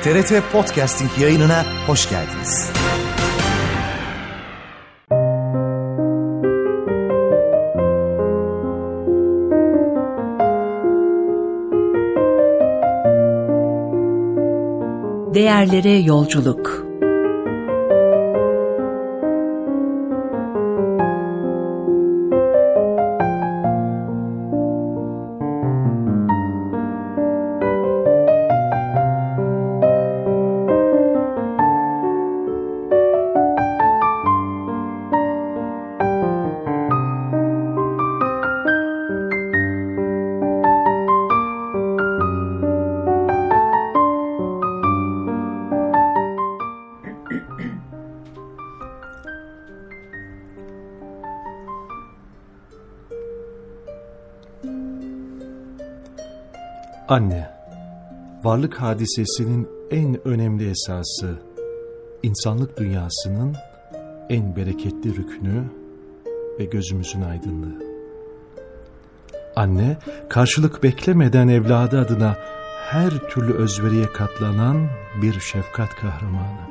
TRT Podcasting yayınına hoş geldiniz. Değerlere yolculuk. Anne, varlık hadisesinin en önemli esası, insanlık dünyasının en bereketli rüknü ve gözümüzün aydınlığı. Anne, karşılık beklemeden evladı adına her türlü özveriye katlanan bir şefkat kahramanı.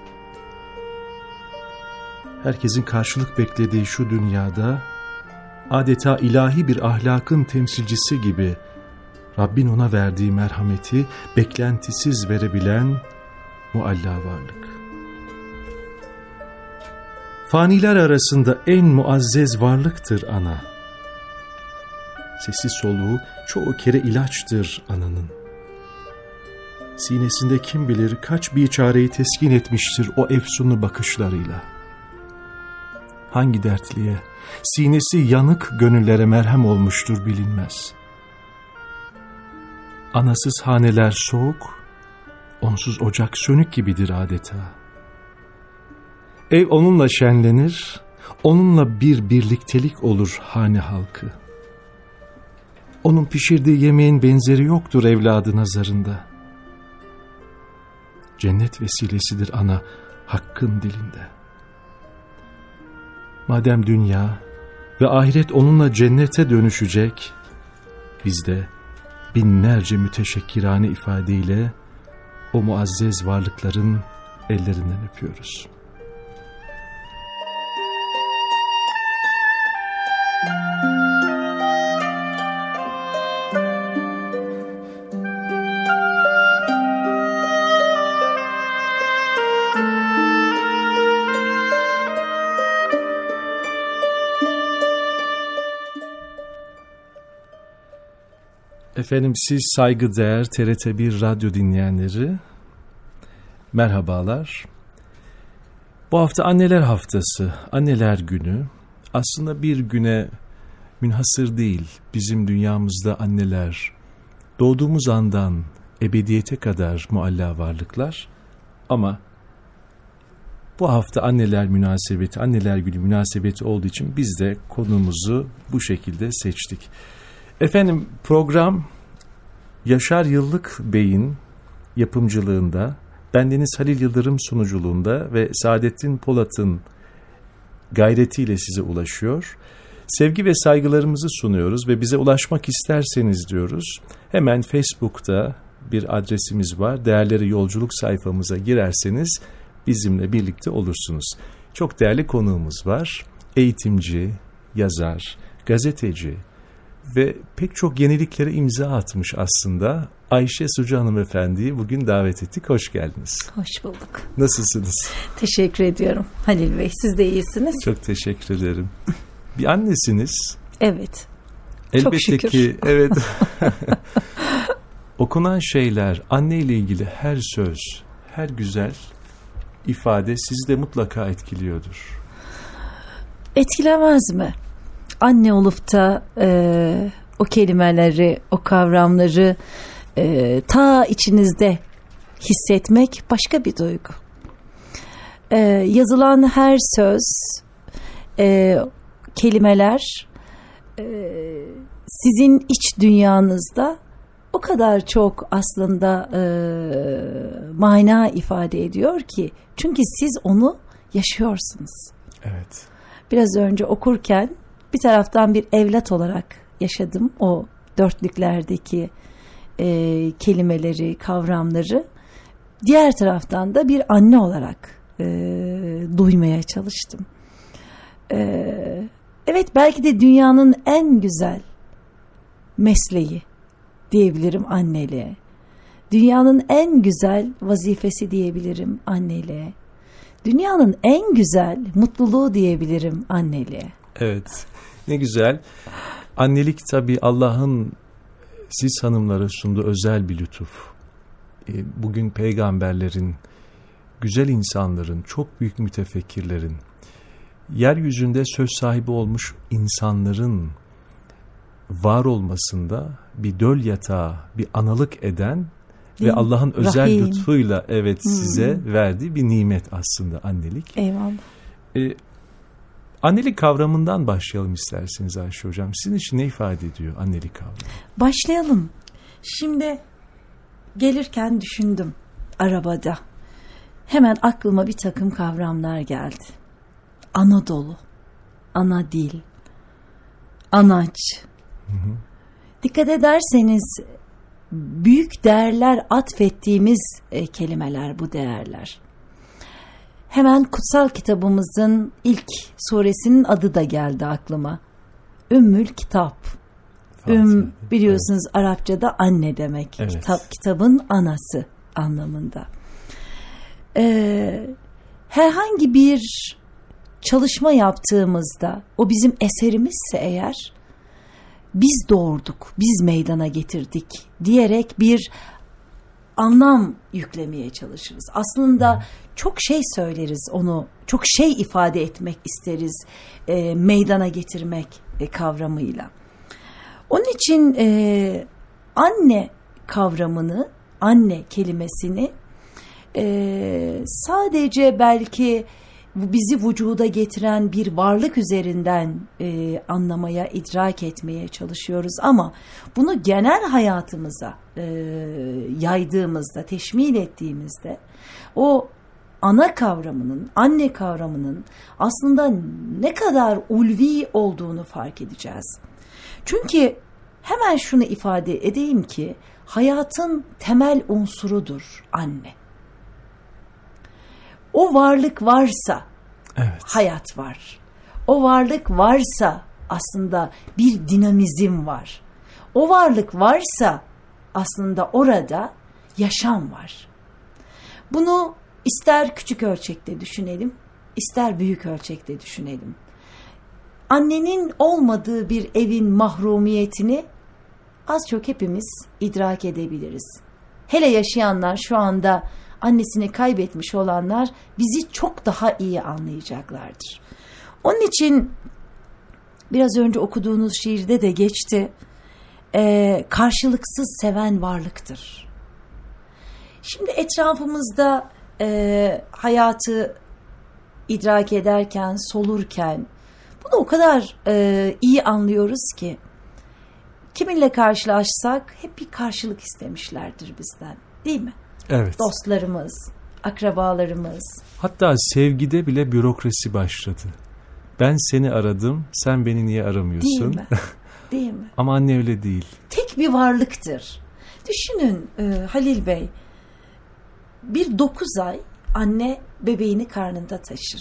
Herkesin karşılık beklediği şu dünyada, adeta ilahi bir ahlakın temsilcisi gibi, Rabbin ona verdiği merhameti beklentisiz verebilen mualla varlık. Faniler arasında en muazzez varlıktır ana. Sesi soluğu çoğu kere ilaçtır ananın. Sinesinde kim bilir kaç biçareyi teskin etmiştir o efsunlu bakışlarıyla. Hangi dertliye, sinesi yanık gönüllere merhem olmuştur bilinmez. Anasız haneler soğuk, onsuz ocak sönük gibidir adeta. Ev onunla şenlenir, onunla bir birliktelik olur hane halkı. Onun pişirdiği yemeğin benzeri yoktur evladı nazarında. Cennet vesilesidir ana hakkın dilinde. Madem dünya ve ahiret onunla cennete dönüşecek, biz de binlerce müteşekkirane ifadeyle o muazzez varlıkların ellerinden öpüyoruz. Efendim siz saygıdeğer TRT1 radyo dinleyenleri, merhabalar. Bu hafta Anneler Haftası, Anneler Günü aslında bir güne münhasır değil. Bizim dünyamızda anneler doğduğumuz andan ebediyete kadar mualla varlıklar. Ama bu hafta Anneler münasebeti, Anneler Günü münasebeti olduğu için biz de konumuzu bu şekilde seçtik. Efendim program Yaşar Yıllık Bey'in yapımcılığında, bendeniz Halil Yıldırım sunuculuğunda ve Saadettin Polat'ın gayretiyle size ulaşıyor. Sevgi ve saygılarımızı sunuyoruz ve bize ulaşmak isterseniz diyoruz. Hemen Facebook'ta bir adresimiz var. Değerleri Yolculuk sayfamıza girerseniz bizimle birlikte olursunuz. Çok değerli konuğumuz var. Eğitimci, yazar, gazeteci ve pek çok yeniliklere imza atmış aslında Ayşe Sucu hanımefendiyi bugün davet ettik. Hoş geldiniz. Hoş bulduk. Nasılsınız? Teşekkür ediyorum Halil Bey. Siz de iyisiniz. Çok teşekkür ederim. Bir annesiniz. Evet. Elbette çok şükür. Ki evet. Okunan şeyler, anne ile ilgili her söz, her güzel ifade sizi de mutlaka etkiliyordur. Etkilemez mi? Anne olup da o kelimeleri, o kavramları ta içinizde hissetmek başka bir duygu. Yazılan her söz, kelimeler sizin iç dünyanızda o kadar çok aslında mana ifade ediyor ki. Çünkü siz onu yaşıyorsunuz. Evet. Biraz önce okurken bir taraftan bir evlat olarak yaşadım o dörtlüklerdeki kelimeleri, kavramları. diğer taraftan da bir anne olarak duymaya çalıştım. Evet, belki de dünyanın en güzel mesleği diyebilirim anneliğe. Dünyanın en güzel vazifesi diyebilirim anneliğe. Dünyanın en güzel mutluluğu diyebilirim anneliğe. Evet, ne güzel. Annelik tabii Allah'ın siz hanımlara sunduğu özel bir lütuf. Bugün peygamberlerin, güzel insanların, çok büyük mütefekkirlerin, yeryüzünde söz sahibi olmuş insanların var olmasında bir döl yatağı, bir analık eden ve Allah'ın özel Rahim. lütfuyla size verdiği bir nimet aslında annelik. Eyvallah. Annelik kavramından başlayalım isterseniz Ayşe Hocam. Sizin için ne ifade ediyor annelik kavramı? Başlayalım. Şimdi gelirken düşündüm arabada. Hemen aklıma bir takım kavramlar geldi. Anadolu, ana dil, anaç. Dikkat ederseniz büyük değerler atfettiğimiz kelimeler bu değerler. Hemen kutsal kitabımızın ilk suresinin adı da geldi aklıma. Ümmül Kitap. Biliyorsunuz evet. Arapçada anne demek. Evet. Kitabın anası anlamında. Herhangi bir çalışma yaptığımızda o bizim eserimizse eğer biz doğurduk, biz meydana getirdik diyerek bir anlam yüklemeye çalışırız. Aslında çok şey söyleriz onu, çok şey ifade etmek isteriz meydana getirmek kavramıyla. Onun için anne kavramını, anne kelimesini sadece belki bizi vücuda getiren bir varlık üzerinden anlamaya, idrak etmeye çalışıyoruz. Ama bunu genel hayatımıza yaydığımızda, teşmil ettiğimizde o ana kavramının, anne kavramının aslında ne kadar ulvi olduğunu fark edeceğiz. Çünkü hemen şunu ifade edeyim ki hayatın temel unsurudur anne. O varlık varsa evet. Hayat var. O varlık varsa aslında bir dinamizm var. O varlık varsa aslında orada yaşam var. Bunu ister küçük ölçekte düşünelim, ister büyük ölçekte düşünelim. Annenin olmadığı bir evin mahrumiyetini az çok hepimiz idrak edebiliriz. Hele yaşayanlar, şu anda annesini kaybetmiş olanlar bizi çok daha iyi anlayacaklardır. Onun için biraz önce okuduğunuz şiirde de geçti. Karşılıksız seven varlıktır. Şimdi etrafımızda hayatı idrak ederken, solurken bunu o kadar iyi anlıyoruz ki kiminle karşılaşsak hep bir karşılık istemişlerdir bizden, değil mi? Evet. Dostlarımız, akrabalarımız. Hatta sevgide bile bürokrasi başladı. Ben seni aradım, sen beni niye aramıyorsun? Değil mi? Değil mi? Ama anne öyle değil. Tek bir varlıktır. Düşünün Halil Bey, bir 9 ay anne bebeğini karnında taşır.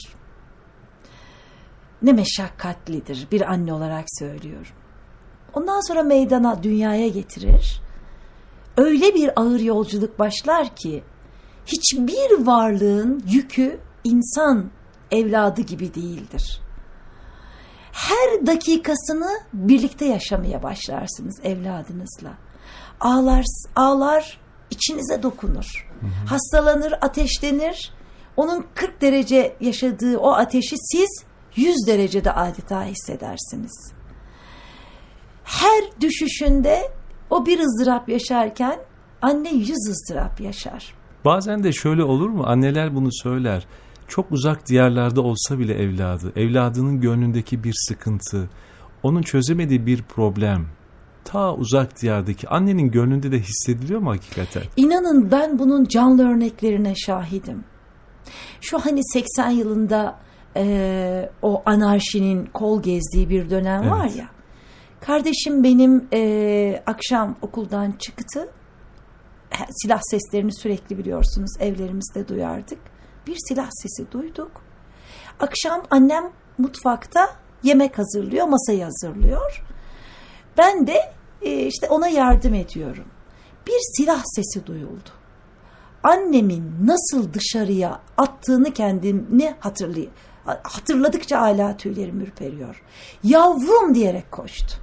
Ne meşakkatlidir, bir anne olarak söylüyorum. Ondan sonra meydana, dünyaya getirir. Öyle bir ağır yolculuk başlar ki hiçbir varlığın yükü insan evladı gibi değildir. Her dakikasını birlikte yaşamaya başlarsınız evladınızla. Ağlar, içinize dokunur. Hastalanır, ateşlenir. Onun 40 derece yaşadığı o ateşi siz 100 derecede adeta hissedersiniz. Her düşüşünde o bir ızdırap yaşarken anne 100 ızdırap yaşar. Bazen de şöyle olur mu? Anneler bunu söyler. Çok uzak diyarlarda olsa bile evladının gönlündeki bir sıkıntı, onun çözemediği bir problem, ta uzak diyardaki annenin gönlünde de hissediliyor mu hakikaten? İnanın ben bunun canlı örneklerine şahidim. Şu hani 80 yılında o anarşinin kol gezdiği bir dönem evet. Var ya. Kardeşim benim akşam okuldan çıktı. silah seslerini sürekli biliyorsunuz evlerimizde duyardık. Bir silah sesi duyduk. Akşam annem mutfakta yemek hazırlıyor, masayı hazırlıyor. Ben de işte ona yardım ediyorum. Bir silah sesi duyuldu. Annemin nasıl dışarıya attığını kendini hatırladıkça hala tüylerim ürperiyor. Yavrum diyerek koştu.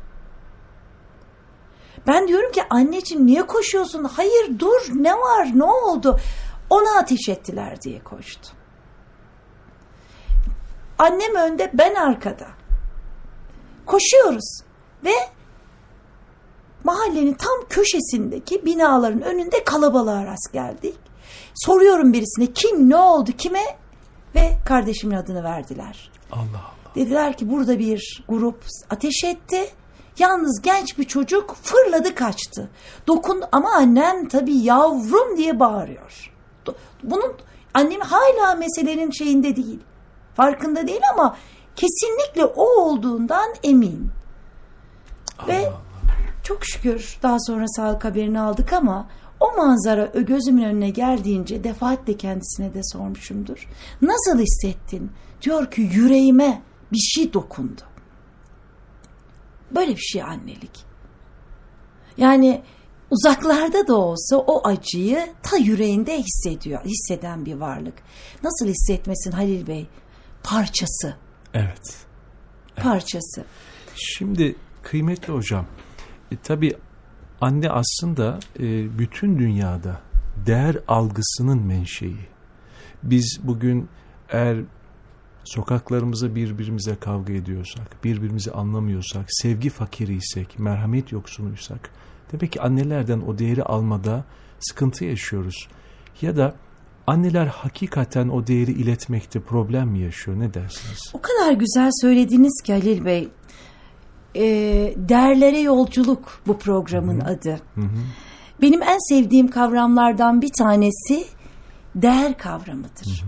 Ben diyorum ki anneciğim niye koşuyorsun? Hayır dur, ne var, ne oldu? Ona ateş ettiler diye koştu. Annem önde, ben arkada. Koşuyoruz ve mahallenin tam köşesindeki binaların önünde kalabalığa rast geldik. Soruyorum birisine kim, ne oldu, kime? Ve kardeşimin adını verdiler. Allah Allah. Dediler ki burada bir grup ateş etti. Yalnız genç bir çocuk fırladı kaçtı. Ama annem tabii yavrum diye bağırıyor. Bunun annem hala meselenin şeyinde değil. Farkında değil ama kesinlikle o olduğundan emin. Ve Allah. Çok şükür daha sonra sağlık haberini aldık ama o manzara gözümün önüne geldiğince defaatle kendisine de sormuşumdur. Nasıl hissettin? Diyor ki yüreğime bir şey dokundu. Böyle bir şey annelik. Yani uzaklarda da olsa o acıyı ta yüreğinde hisseden bir varlık. Nasıl hissetmesin Halil Bey? Parçası. Evet. Parçası. Şimdi kıymetli hocam, tabii anne aslında bütün dünyada değer algısının menşei. Biz bugün eğer sokaklarımızda birbirimize kavga ediyorsak, birbirimizi anlamıyorsak, sevgi fakiriysek, merhamet yoksunuysak, demek ki annelerden o değeri almada sıkıntı yaşıyoruz. Ya da anneler hakikaten o değeri iletmekte problem mi yaşıyor? Ne dersiniz? O kadar güzel söylediniz ki Halil Bey. Değerlere yolculuk bu programın adı. Hı-hı. Benim en sevdiğim kavramlardan bir tanesi değer kavramıdır.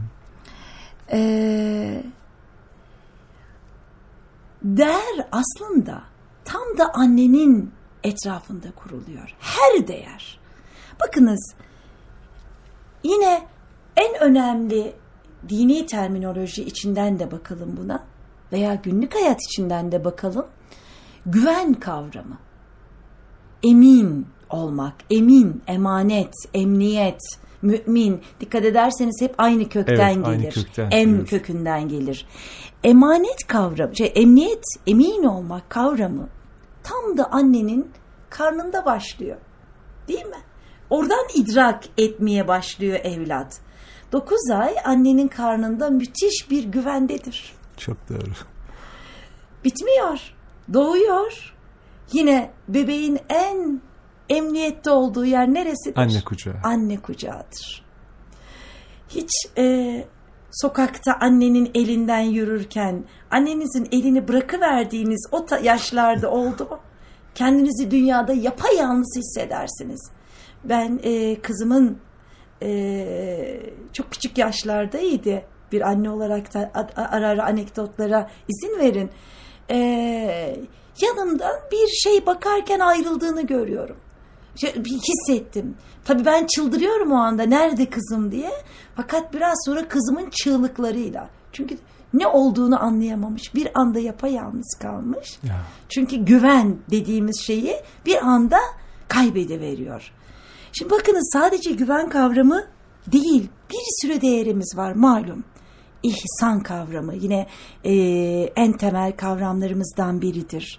Değer aslında tam da annenin etrafında kuruluyor. Her değer. Bakınız yine en önemli dini terminoloji içinden de bakalım buna veya günlük hayat içinden de bakalım. Güven kavramı. Emin olmak, emin, emanet, emniyet, mümin. Dikkat ederseniz hep aynı kökten gelir. Aynı kökten kökünden gelir. Emanet kavramı, emniyet, emin olmak kavramı tam da annenin karnında başlıyor. Değil mi? Oradan idrak etmeye başlıyor evlat. 9 ay annenin karnında müthiş bir güvendedir. Çok doğru. Bitmiyor. Doğuyor. Yine bebeğin en emniyette olduğu yer neresidir? Anne kucağı. Anne kucağıdır. Hiç sokakta annenin elinden yürürken annenizin elini bırakıverdiğiniz o yaşlarda oldu mu? Kendinizi dünyada yapayalnız hissedersiniz. Ben kızımın çok küçük yaşlardaydı. Bir anne olarak da ara ara anekdotlara izin verin. Yanımdan bir şey bakarken ayrıldığını görüyorum. Hissettim. Tabii ben çıldırıyorum o anda. Nerede kızım diye. Fakat biraz sonra kızımın çığlıklarıyla. Çünkü ne olduğunu anlayamamış. Bir anda yapayalnız kalmış. Ya. Çünkü güven dediğimiz şeyi bir anda kaybediveriyor. Şimdi bakınız sadece güven kavramı değil. Bir sürü değerimiz var malum. İhsan kavramı yine en temel kavramlarımızdan biridir.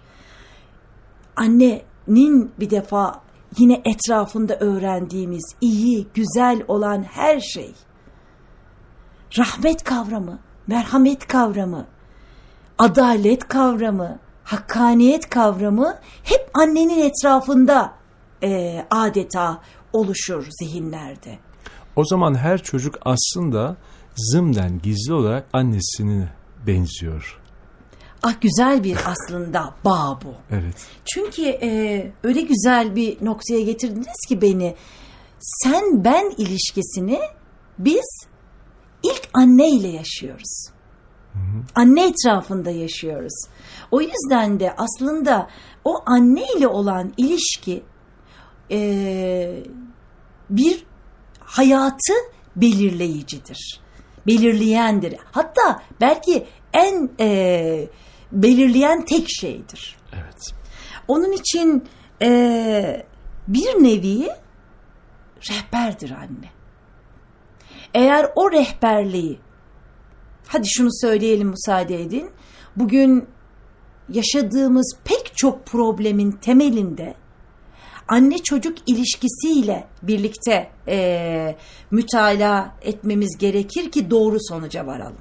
Annenin bir defa yine etrafında öğrendiğimiz iyi, güzel olan her şey. Rahmet kavramı, merhamet kavramı, adalet kavramı, hakkaniyet kavramı hep annenin etrafında adeta oluşur zihinlerde. O zaman her çocuk aslında zımnen gizli olarak annesine benziyor. Ah güzel bir aslında bağ bu. Evet. Çünkü öyle güzel bir noktaya getirdiniz ki beni. Sen ben ilişkisini biz ilk anneyle yaşıyoruz. Hı hı. Anne etrafında yaşıyoruz. O yüzden de aslında o anneyle olan ilişki bir hayatı belirleyicidir. Belirleyendir. Hatta belki en belirleyen tek şeydir. Evet. Onun için bir nevi rehberdir anne. Eğer o rehberliği, hadi şunu söyleyelim, müsaade edin, bugün yaşadığımız pek çok problemin temelinde anne çocuk ilişkisiyle birlikte mütalaa etmemiz gerekir ki doğru sonuca varalım.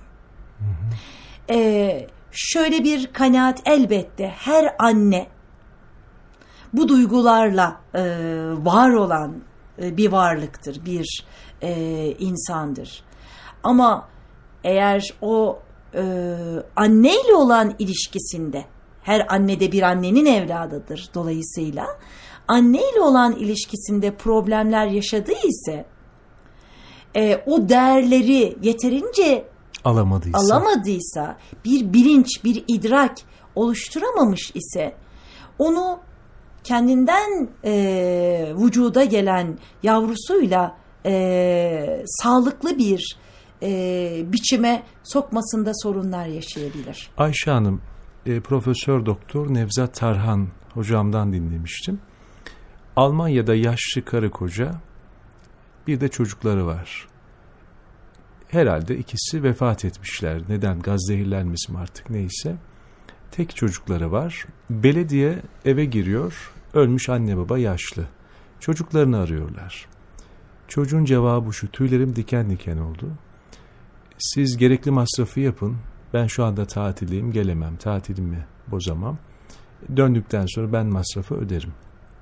Şöyle bir kanaat elbette her anne bu duygularla var olan bir varlıktır, bir insandır. Ama eğer o anneyle olan ilişkisinde, her anne de bir annenin evladıdır dolayısıyla, anneyle olan ilişkisinde problemler yaşadığı ise o değerleri yeterince alamadıysa, bir bilinç, bir idrak oluşturamamış ise onu kendinden vücuda gelen yavrusuyla sağlıklı bir biçime sokmasında sorunlar yaşayabilir. Ayşe Hanım, Profesör Doktor Nevzat Tarhan hocamdan dinlemiştim. Almanya'da yaşlı karı koca, bir de çocukları var. Herhalde ikisi vefat etmişler. Neden? Gaz zehirlenmesi mi artık neyse. Tek çocukları var. Belediye eve giriyor. Ölmüş anne baba yaşlı. Çocuklarını arıyorlar. Çocuğun cevabı şu, tüylerim diken diken oldu. Siz gerekli masrafı yapın. Ben şu anda tatildeyim, gelemem. Tatilimi bozamam. Döndükten sonra ben masrafı öderim.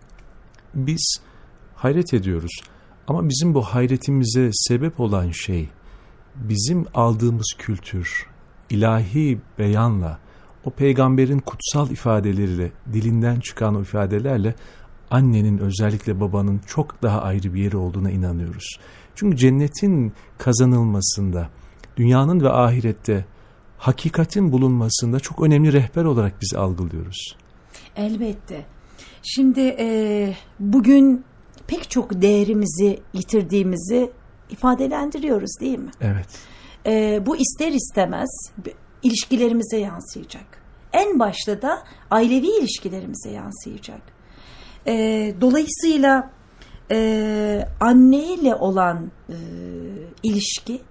Biz hayret ediyoruz. Ama bizim bu hayretimize sebep olan şey, bizim aldığımız kültür, ilahi beyanla, o peygamberin kutsal ifadeleriyle, dilinden çıkan o ifadelerle annenin, özellikle babanın çok daha ayrı bir yeri olduğuna inanıyoruz. Çünkü cennetin kazanılmasında, dünyanın ve ahirette hakikatin bulunmasında çok önemli rehber olarak biz algılıyoruz. Elbette. Şimdi bugün pek çok değerimizi yitirdiğimizi ifadelendiriyoruz, değil mi? Evet. Bu ister istemez ilişkilerimize yansıyacak. En başta da ailevi ilişkilerimize yansıyacak. Dolayısıyla anneyle olan ilişki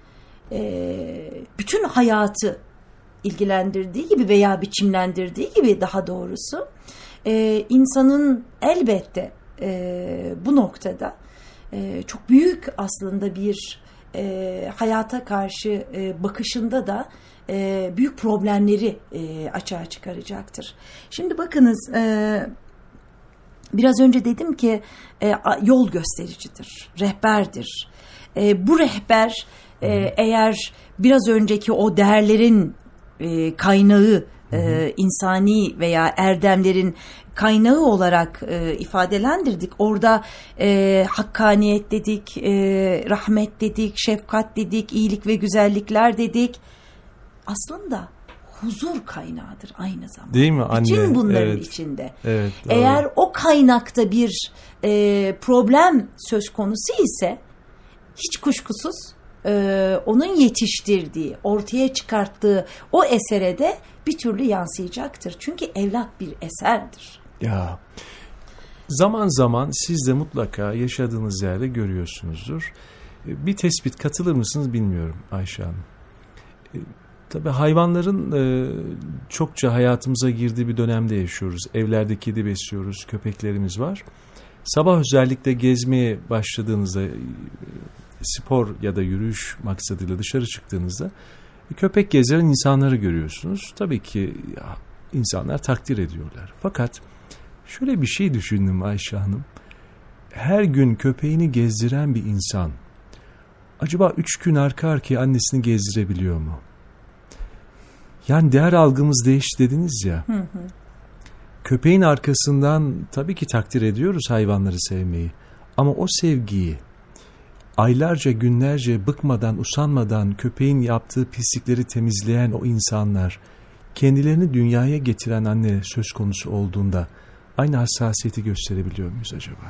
bütün hayatı ilgilendirdiği gibi veya biçimlendirdiği gibi, daha doğrusu insanın elbette bu noktada çok büyük aslında bir hayata karşı bakışında da büyük problemleri açığa çıkaracaktır. Şimdi bakınız, biraz önce dedim ki yol göstericidir, rehberdir. Bu rehber eğer biraz önceki o değerlerin kaynağı, insani veya erdemlerin kaynağı olarak ifadelendirdik. Orada hakkaniyet dedik, rahmet dedik, şefkat dedik, iyilik ve güzellikler dedik. Aslında huzur kaynağıdır aynı zamanda. Değil mi anne? Bütün bunların içinde. Evet, eğer o kaynakta bir problem söz konusu ise hiç kuşkusuz onun yetiştirdiği, ortaya çıkarttığı o esere de bir türlü yansıyacaktır. Çünkü evlat bir eserdir. Ya, zaman zaman siz de mutlaka yaşadığınız yerde görüyorsunuzdur. Bir tespit, katılır mısınız bilmiyorum Ayşe Hanım. Tabii hayvanların çokça hayatımıza girdiği bir dönemde yaşıyoruz. Evlerde kedi besliyoruz, köpeklerimiz var. Sabah özellikle gezmeye başladığınızda, spor ya da yürüyüş maksadıyla dışarı çıktığınızda köpek gezen insanları görüyorsunuz. Tabii ki insanlar takdir ediyorlar. Fakat şöyle bir şey düşündüm Ayşe Hanım. Her gün köpeğini gezdiren bir insan acaba 3 gün arka arkaya annesini gezdirebiliyor mu? Yani değer algımız değişti dediniz ya. Köpeğin arkasından tabii ki takdir ediyoruz hayvanları sevmeyi. Ama o sevgiyi aylarca, günlerce bıkmadan, usanmadan köpeğin yaptığı pislikleri temizleyen o insanlar, kendilerini dünyaya getiren anne söz konusu olduğunda aynı hassasiyeti gösterebiliyor muyuz acaba?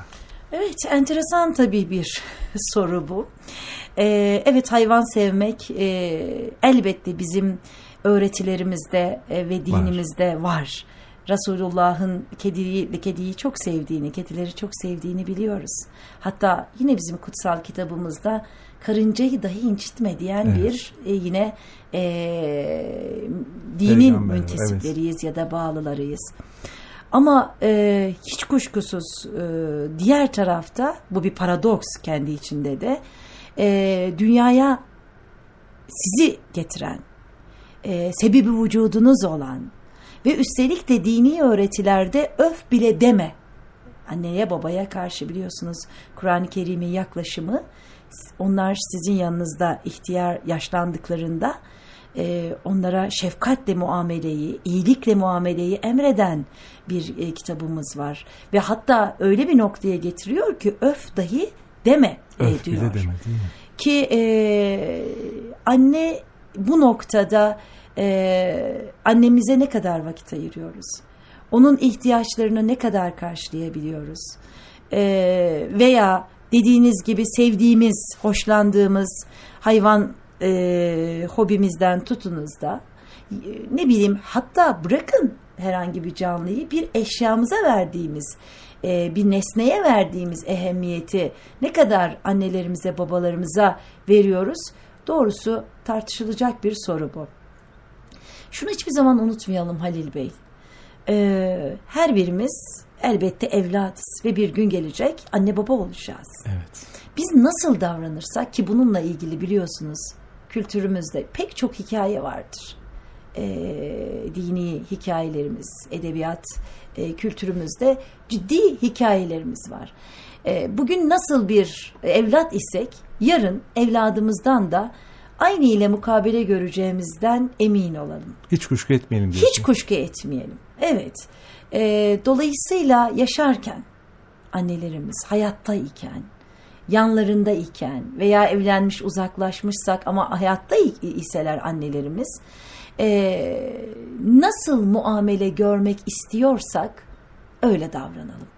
Evet, enteresan tabii bir soru bu. Evet, hayvan sevmek elbette bizim öğretilerimizde ve dinimizde var. Resulullah'ın kediyi çok sevdiğini, kedileri çok sevdiğini biliyoruz. Hatta yine bizim kutsal kitabımızda karıncayı dahi incitme diyen bir yine dinin Peygamber, müntesipleriyiz ya da bağlılarıyız. Ama hiç kuşkusuz diğer tarafta bu bir paradoks kendi içinde de dünyaya sizi getiren, sebebi vücudunuz olan ve üstelik de dini öğretilerde öf bile deme. Anneye babaya karşı biliyorsunuz Kur'an-ı Kerim'in yaklaşımı, onlar sizin yanınızda ihtiyar yaşlandıklarında onlara şefkatle muameleyi, iyilikle muameleyi emreden bir kitabımız var. Ve hatta öyle bir noktaya getiriyor ki öf dahi deme öf diyor. Bile deme, değil mi? Ki anne bu noktada annemize ne kadar vakit ayırıyoruz? Onun ihtiyaçlarını ne kadar karşılayabiliyoruz? Veya dediğiniz gibi sevdiğimiz, hoşlandığımız hayvan hobimizden tutunuz da ne bileyim, hatta bırakın herhangi bir canlıyı, bir eşyamıza verdiğimiz, bir nesneye verdiğimiz ehemmiyeti ne kadar annelerimize, babalarımıza veriyoruz? Doğrusu tartışılacak bir soru bu. Şunu hiçbir zaman unutmayalım Halil Bey. Her birimiz elbette evladız ve bir gün gelecek anne baba olacağız. Evet. Biz nasıl davranırsak, ki bununla ilgili biliyorsunuz kültürümüzde pek çok hikaye vardır. Dini hikayelerimiz, edebiyat kültürümüzde ciddi hikayelerimiz var. Bugün nasıl bir evlat isek, yarın evladımızdan da aynı ile mukabele göreceğimizden emin olalım. Hiç kuşku etmeyelim diyorsun. Hiç kuşku etmeyelim. Evet. Dolayısıyla yaşarken annelerimiz hayattayken, yanlarında iken veya evlenmiş uzaklaşmışsak ama hayatta iseler annelerimiz, nasıl muamele görmek istiyorsak öyle davranalım.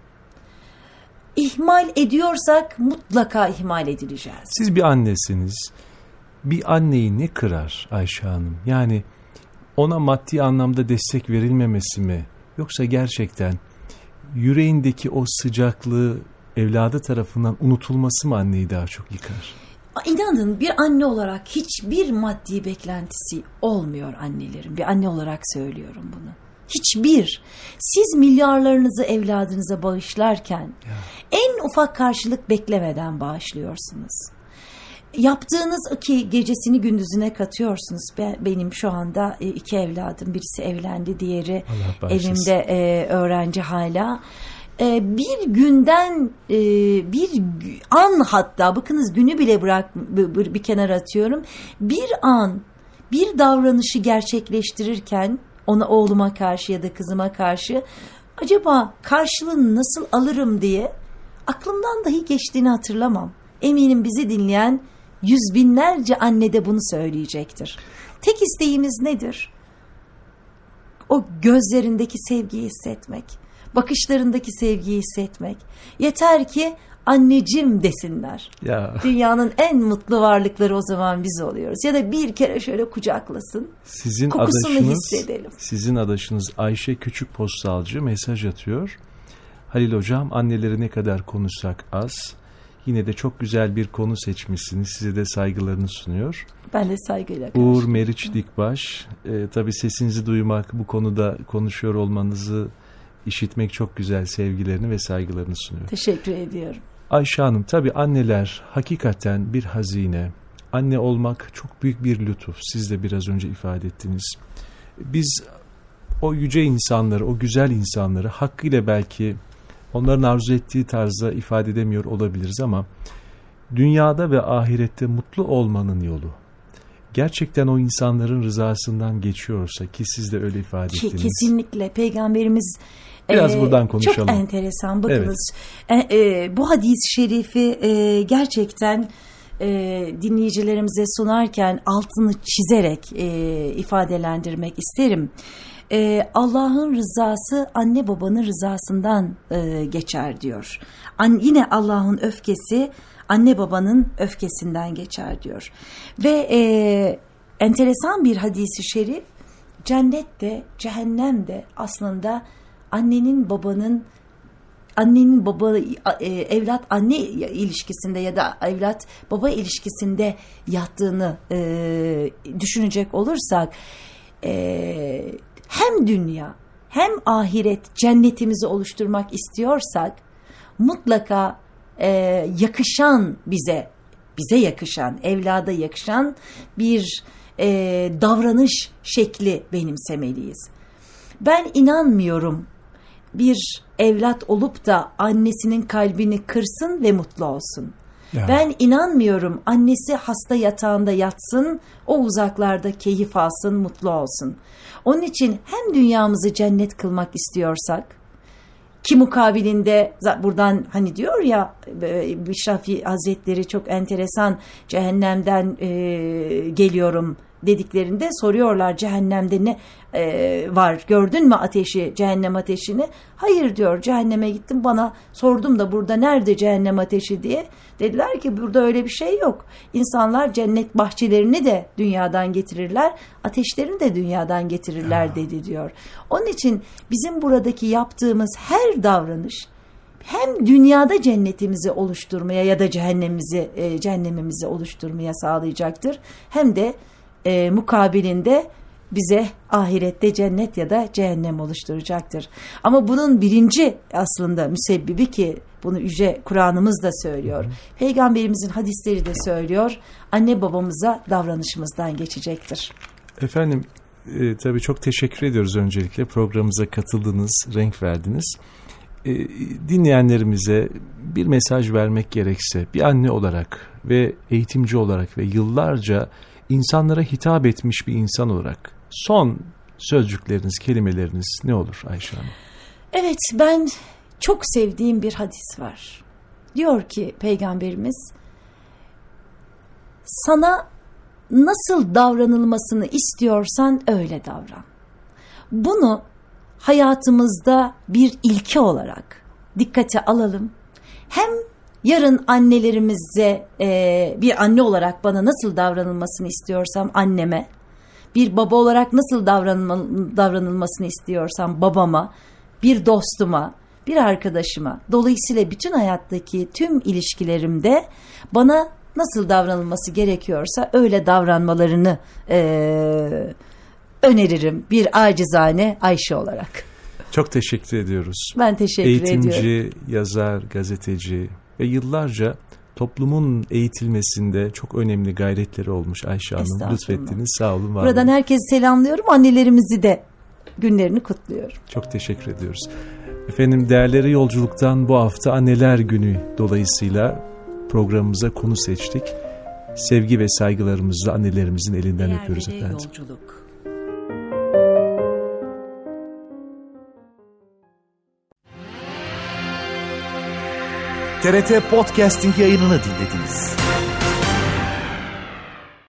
İhmal ediyorsak mutlaka ihmal edileceğiz. Siz bir annesiniz. Bir anneyi ne kırar Ayşe Hanım? Yani ona maddi anlamda destek verilmemesi mi? Yoksa gerçekten yüreğindeki o sıcaklığı evladı tarafından unutulması mı anneyi daha çok yıkar? İnanın bir anne olarak hiçbir maddi beklentisi olmuyor annelerin. Bir anne olarak söylüyorum bunu. Hiçbir. Siz milyarlarınızı evladınıza bağışlarken en ufak karşılık beklemeden bağışlıyorsunuz. Yaptığınız ki gecesini gündüzüne katıyorsunuz. Benim şu anda 2 evladım. Birisi evlendi, diğeri evimde öğrenci hala. Bir günden bir an, hatta bakınız günü bile bir kenara atıyorum. Bir an bir davranışı gerçekleştirirken ona, oğluma karşı ya da kızıma karşı, acaba karşılığını nasıl alırım diye aklımdan dahi geçtiğini hatırlamam. Eminim bizi dinleyen yüz binlerce anne de bunu söyleyecektir. Tek isteğimiz nedir? O gözlerindeki sevgiyi hissetmek, bakışlarındaki sevgiyi hissetmek. Yeter ki anneciğim desinler. Ya. Dünyanın en mutlu varlıkları o zaman biz oluyoruz. Ya da bir kere şöyle kucaklasın. Kokusunu hissedelim. Sizin adaşınız Ayşe Küçük Postalcı mesaj atıyor. Halil Hocam, anneleri ne kadar konuşsak az. Yine de çok güzel bir konu seçmişsiniz. Size de saygılarını sunuyor. Ben de saygıyla karşılayayım. Uğur Meriç Dikbaş. Tabii sesinizi duymak, bu konuda konuşuyor olmanızı işitmek çok güzel, sevgilerini ve saygılarını sunuyor. Teşekkür ediyorum. Ayşe Hanım, tabii anneler hakikaten bir hazine. Anne olmak çok büyük bir lütuf. Siz de biraz önce ifade ettiniz. Biz o yüce insanları, o güzel insanları hakkıyla belki onların arzu ettiği tarzda ifade edemiyor olabiliriz ama dünyada ve ahirette mutlu olmanın yolu gerçekten o insanların rızasından geçiyorsa, ki siz de öyle ifade ettiniz. Kesinlikle. Peygamberimiz biraz buradan konuşalım. Çok enteresan. Bakınız, evet. Bu hadis-i şerifi gerçekten dinleyicilerimize sunarken altını çizerek ifadelendirmek isterim. Allah'ın rızası anne babanın rızasından geçer diyor. Yine Allah'ın öfkesi anne babanın öfkesinden geçer diyor. Ve enteresan bir hadisi şerif, cennette, cehennemde aslında annenin baba evlat anne ilişkisinde ya da evlat baba ilişkisinde yattığını düşünecek olursak, hem dünya hem ahiret cennetimizi oluşturmak istiyorsak mutlaka yakışan bize yakışan, evlada yakışan bir davranış şekli benimsemeliyiz. Ben inanmıyorum bir evlat olup da annesinin kalbini kırsın ve mutlu olsun. Ya. Ben inanmıyorum annesi hasta yatağında yatsın, o uzaklarda keyif alsın, mutlu olsun. Onun için hem dünyamızı cennet kılmak istiyorsak, ki mukabilinde buradan hani diyor ya Şafii Hazretleri çok enteresan, cehennemden geliyorum dediklerinde soruyorlar, cehennemde ne var, gördün mü ateşi, cehennem ateşini? Hayır diyor, cehenneme gittim, bana sordum da burada nerede cehennem ateşi diye. Dediler ki burada öyle bir şey yok. İnsanlar cennet bahçelerini de dünyadan getirirler, ateşlerini de dünyadan getirirler dedi diyor. Onun için bizim buradaki yaptığımız her davranış hem dünyada cennetimizi oluşturmaya ya da cehennemimizi oluşturmaya sağlayacaktır. Hem de mukabilinde bize ahirette cennet ya da cehennem oluşturacaktır. Ama bunun birinci aslında müsebbibi, ki bunu Yüce Kur'an'ımız da söylüyor, Peygamberimizin hadisleri de söylüyor, anne babamıza davranışımızdan geçecektir. Efendim tabii çok teşekkür ediyoruz öncelikle, programımıza katıldınız, renk verdiniz. Dinleyenlerimize bir mesaj vermek gerekse, bir anne olarak ve eğitimci olarak ve yıllarca insanlara hitap etmiş bir insan olarak son sözcükleriniz, kelimeleriniz ne olur Ayşe Hanım? Evet, ben çok sevdiğim bir hadis var. Diyor ki Peygamberimiz, sana nasıl davranılmasını istiyorsan öyle davran. Bunu hayatımızda bir ilke olarak dikkate alalım. Hem yarın annelerimize bir anne olarak bana nasıl davranılmasını istiyorsam anneme, bir baba olarak nasıl davranılmasını istiyorsam babama, bir dostuma, bir arkadaşıma, dolayısıyla bütün hayattaki tüm ilişkilerimde bana nasıl davranılması gerekiyorsa öyle davranmalarını öneririm bir acizane Ayşe olarak. Çok teşekkür ediyoruz. Ben teşekkür ediyorum. Eğitimci, yazar, gazeteci ve yıllarca toplumun eğitilmesinde çok önemli gayretleri olmuş Ayşe Hanım. Lütfettiniz. Sağ olun. Var Buradan olun. Herkesi selamlıyorum. Annelerimizi de günlerini kutluyorum. Çok teşekkür ediyoruz. Efendim, değerleri yolculuktan bu hafta Anneler Günü dolayısıyla programımıza konu seçtik. Sevgi ve saygılarımızla annelerimizin elinden öpüyoruz efendim. Yolculuk. TRT Podcasting yayınını dinlediniz.